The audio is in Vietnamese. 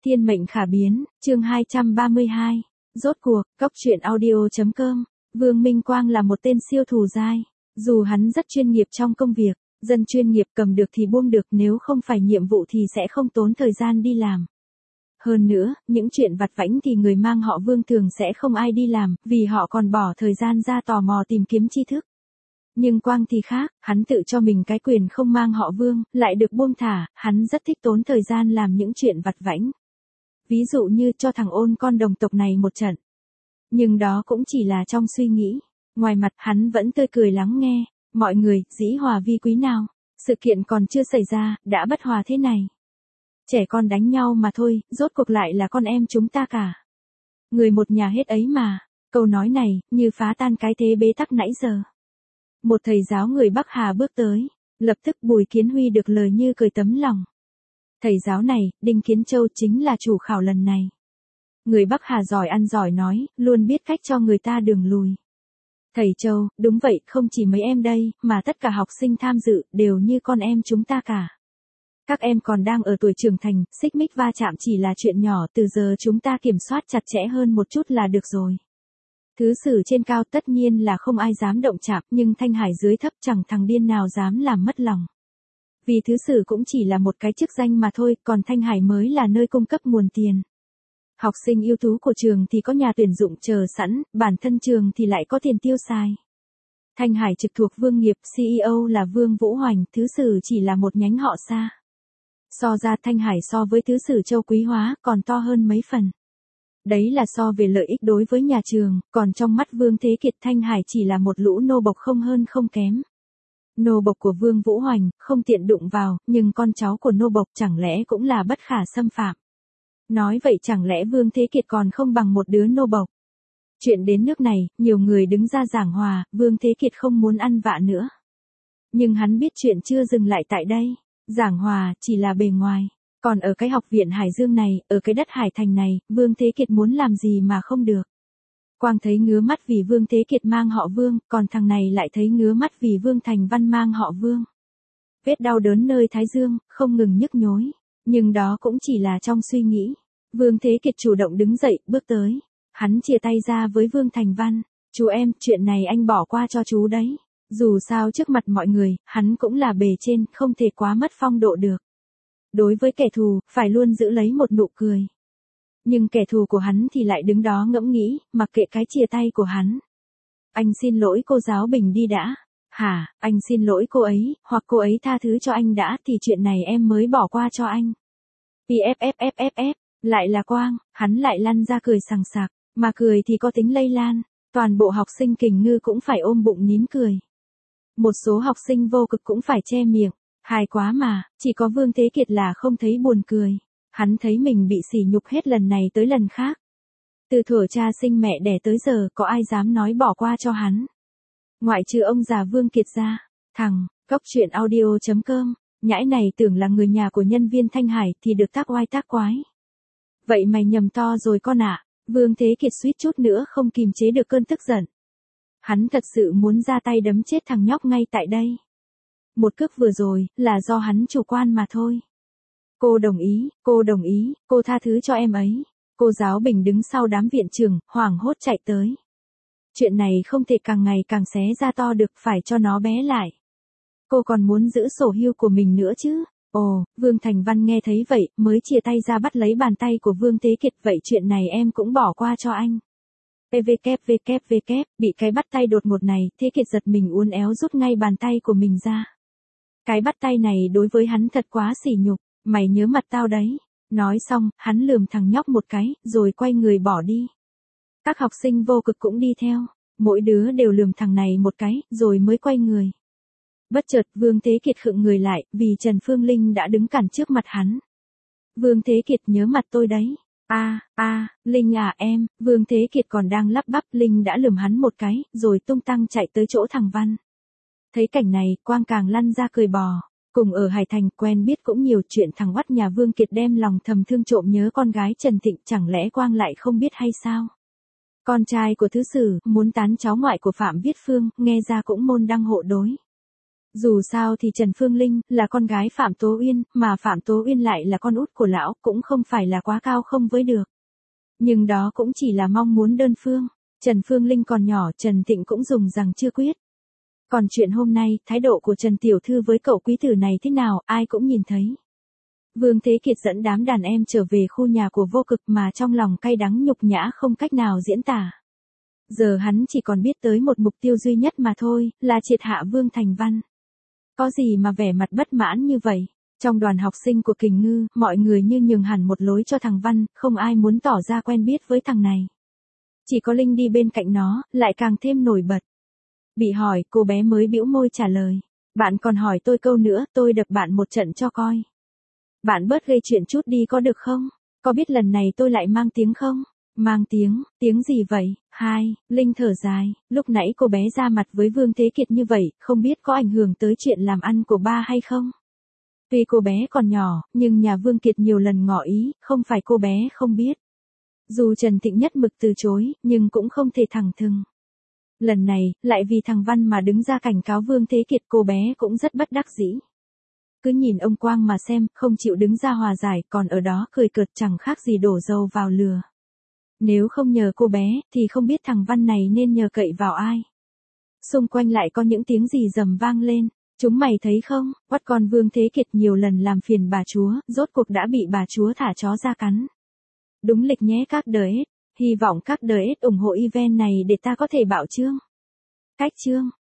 Thiên mệnh khả biến, chương 232. Rốt cuộc, cóc truyện audio.com. Vương Minh Quang là một tên siêu thù dai. Dù hắn rất chuyên nghiệp trong công việc, dân chuyên nghiệp cầm được thì buông được, nếu không phải nhiệm vụ thì sẽ không tốn thời gian đi làm. Hơn nữa, những chuyện vặt vãnh thì người mang họ Vương thường sẽ không ai đi làm, vì họ còn bỏ thời gian ra tò mò tìm kiếm tri thức. Nhưng Quang thì khác, hắn tự cho mình cái quyền không mang họ Vương, lại được buông thả, hắn rất thích tốn thời gian làm những chuyện vặt vãnh. Ví dụ như cho thằng Ôn con đồng tộc này một trận. Nhưng đó cũng chỉ là trong suy nghĩ. Ngoài mặt hắn vẫn tươi cười lắng nghe. Mọi người, dĩ hòa vi quý nào. Sự kiện còn chưa xảy ra, đã bất hòa thế này. Trẻ con đánh nhau mà thôi, rốt cuộc lại là con em chúng ta cả. Người một nhà hết ấy mà. Câu nói này, như phá tan cái thế bế tắc nãy giờ. Một thầy giáo người Bắc Hà bước tới. Lập tức Bùi Kiến Huy được lời như cười tấm lòng. Thầy giáo này, Đinh Kiến Châu chính là chủ khảo lần này. Người Bắc Hà giỏi ăn giỏi nói, luôn biết cách cho người ta đường lùi. Thầy Châu, đúng vậy, không chỉ mấy em đây, mà tất cả học sinh tham dự, đều như con em chúng ta cả. Các em còn đang ở tuổi trưởng thành, xích mích va chạm chỉ là chuyện nhỏ, từ giờ chúng ta kiểm soát chặt chẽ hơn một chút là được rồi. Thứ sử trên cao tất nhiên là không ai dám động chạm, nhưng Thanh Hải dưới thấp chẳng thằng điên nào dám làm mất lòng. Vì thứ sử cũng chỉ là một cái chức danh mà thôi, còn Thanh Hải mới là nơi cung cấp nguồn tiền. Học sinh ưu tú của trường thì có nhà tuyển dụng chờ sẵn, bản thân trường thì lại có tiền tiêu xài. Thanh Hải trực thuộc Vương Nghiệp, CEO là Vương Vũ Hoành, thứ sử chỉ là một nhánh họ xa. So ra Thanh Hải so với thứ sử Châu Quý Hóa còn to hơn mấy phần. Đấy là so về lợi ích đối với nhà trường, còn trong mắt Vương Thế Kiệt Thanh Hải chỉ là một lũ nô bộc không hơn không kém. Nô bộc của Vương Vũ Hoành, không tiện đụng vào, nhưng con cháu của nô bộc chẳng lẽ cũng là bất khả xâm phạm. Nói vậy chẳng lẽ Vương Thế Kiệt còn không bằng một đứa nô bộc. Chuyện đến nước này, nhiều người đứng ra giảng hòa, Vương Thế Kiệt không muốn ăn vạ nữa. Nhưng hắn biết chuyện chưa dừng lại tại đây. Giảng hòa, chỉ là bề ngoài. Còn ở cái học viện Hải Dương này, ở cái đất Hải Thành này, Vương Thế Kiệt muốn làm gì mà không được. Quang thấy ngứa mắt vì Vương Thế Kiệt mang họ Vương, còn thằng này lại thấy ngứa mắt vì Vương Thành Văn mang họ Vương. Vết đau đớn nơi thái dương, không ngừng nhức nhối. Nhưng đó cũng chỉ là trong suy nghĩ. Vương Thế Kiệt chủ động đứng dậy, bước tới. Hắn chia tay ra với Vương Thành Văn. Chú em, chuyện này anh bỏ qua cho chú đấy. Dù sao trước mặt mọi người, hắn cũng là bề trên, không thể quá mất phong độ được. Đối với kẻ thù, phải luôn giữ lấy một nụ cười. Nhưng kẻ thù của hắn thì lại đứng đó ngẫm nghĩ, mặc kệ cái chia tay của hắn. Anh xin lỗi cô giáo Bình đi đã. Hả, anh xin lỗi cô ấy, hoặc cô ấy tha thứ cho anh đã, thì chuyện này em mới bỏ qua cho anh. PFFFFF, lại là Quang, hắn lại lăn ra cười sằng sặc, mà cười thì có tính lây lan, toàn bộ học sinh Kình Ngư cũng phải ôm bụng nín cười. Một số học sinh vô cực cũng phải che miệng, hài quá mà, chỉ có Vương Thế Kiệt là không thấy buồn cười. Hắn thấy mình bị sỉ nhục hết lần này tới lần khác. Từ thuở cha sinh mẹ đẻ tới giờ, có ai dám nói bỏ qua cho hắn. Ngoại trừ ông già Vương Kiệt ra, thằng, cóc truyện audio.com, nhãi này tưởng là người nhà của nhân viên Thanh Hải thì được tác oai tác quái. Vậy mày nhầm to rồi con ạ. Vương Thế Kiệt suýt chút nữa không kìm chế được cơn tức giận. Hắn thật sự muốn ra tay đấm chết thằng nhóc ngay tại đây. Một cước vừa rồi, là do hắn chủ quan mà thôi. Cô đồng ý, cô tha thứ cho em ấy. Cô giáo Bình đứng sau đám viện trưởng, hoảng hốt chạy tới. Chuyện này không thể càng ngày càng xé ra to được, phải cho nó bé lại. Cô còn muốn giữ sổ hưu của mình nữa chứ. Ồ, Vương Thành Văn nghe thấy vậy, mới chia tay ra bắt lấy bàn tay của Vương Thế Kiệt. Vậy chuyện này em cũng bỏ qua cho anh. PVKVKVK, bị cái bắt tay đột ngột này, Thế Kiệt giật mình uốn éo rút ngay bàn tay của mình ra. Cái bắt tay này đối với hắn thật quá sỉ nhục. Mày nhớ mặt tao đấy. Nói xong, hắn lườm thằng nhóc một cái, rồi quay người bỏ đi. Các học sinh vô cực cũng đi theo. Mỗi đứa đều lườm thằng này một cái, rồi mới quay người. Bất chợt, Vương Thế Kiệt khựng người lại, vì Trần Phương Linh đã đứng cản trước mặt hắn. Vương Thế Kiệt nhớ mặt tôi đấy. Linh à em, Vương Thế Kiệt còn đang lắp bắp, Linh đã lườm hắn một cái, rồi tung tăng chạy tới chỗ thằng Văn. Thấy cảnh này, Quang càng lăn ra cười bò. Cùng ở Hải Thành, quen biết cũng nhiều chuyện, thằng oắt nhà Vương Kiệt đem lòng thầm thương trộm nhớ con gái Trần Thịnh, chẳng lẽ Quang lại không biết hay sao? Con trai của thứ sử, muốn tán cháu ngoại của Phạm Viết Phương, nghe ra cũng môn đăng hộ đối. Dù sao thì Trần Phương Linh là con gái Phạm Tố Uyên, mà Phạm Tố Uyên lại là con út của lão, cũng không phải là quá cao không với được. Nhưng đó cũng chỉ là mong muốn đơn phương. Trần Phương Linh còn nhỏ, Trần Thịnh cũng dùng rằng chưa quyết. Còn chuyện hôm nay, thái độ của Trần Tiểu Thư với cậu quý tử này thế nào, ai cũng nhìn thấy. Vương Thế Kiệt dẫn đám đàn em trở về khu nhà của Vô Cực mà trong lòng cay đắng nhục nhã không cách nào diễn tả. Giờ hắn chỉ còn biết tới một mục tiêu duy nhất mà thôi, là triệt hạ Vương Thành Văn. Có gì mà vẻ mặt bất mãn như vậy? Trong đoàn học sinh của Kình Ngư, mọi người như nhường hẳn một lối cho thằng Văn, không ai muốn tỏ ra quen biết với thằng này. Chỉ có Linh đi bên cạnh nó, lại càng thêm nổi bật. Bị hỏi, cô bé mới bĩu môi trả lời. Bạn còn hỏi tôi câu nữa, tôi đập bạn một trận cho coi. Bạn bớt gây chuyện chút đi có được không? Có biết lần này tôi lại mang tiếng không? Mang tiếng gì vậy? Linh thở dài, lúc nãy cô bé ra mặt với Vương Thế Kiệt như vậy, không biết có ảnh hưởng tới chuyện làm ăn của ba hay không? Tuy cô bé còn nhỏ, nhưng nhà Vương Kiệt nhiều lần ngỏ ý, không phải cô bé không biết. Dù Trần Thịnh nhất mực từ chối, nhưng cũng không thể thẳng thừng. Lần này, lại vì thằng Văn mà đứng ra cảnh cáo Vương Thế Kiệt, cô bé cũng rất bất đắc dĩ. Cứ nhìn ông Quang mà xem, không chịu đứng ra hòa giải, còn ở đó cười cợt chẳng khác gì đổ dầu vào lửa. Nếu không nhờ cô bé, thì không biết thằng Văn này nên nhờ cậy vào ai. Xung quanh lại có những tiếng gì rầm vang lên. Chúng mày thấy không, quát con Vương Thế Kiệt nhiều lần làm phiền bà chúa, rốt cuộc đã bị bà chúa thả chó ra cắn. Đúng lịch nhé các đời ết. Hy vọng các đời ết ủng hộ event này để ta có thể bảo chương. Cách chương.